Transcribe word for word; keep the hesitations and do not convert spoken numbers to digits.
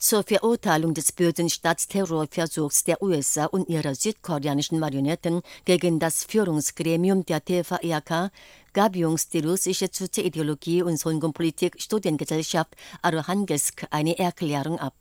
Zur Verurteilung des bösen Staatsterrorversuchs der U S A und ihrer südkoreanischen Marionetten gegen das Führungsgremium der T V R K gab jüngst die russische Ideologie- und Songun-Politik-Studiengesellschaft Archangelsk eine Erklärung ab.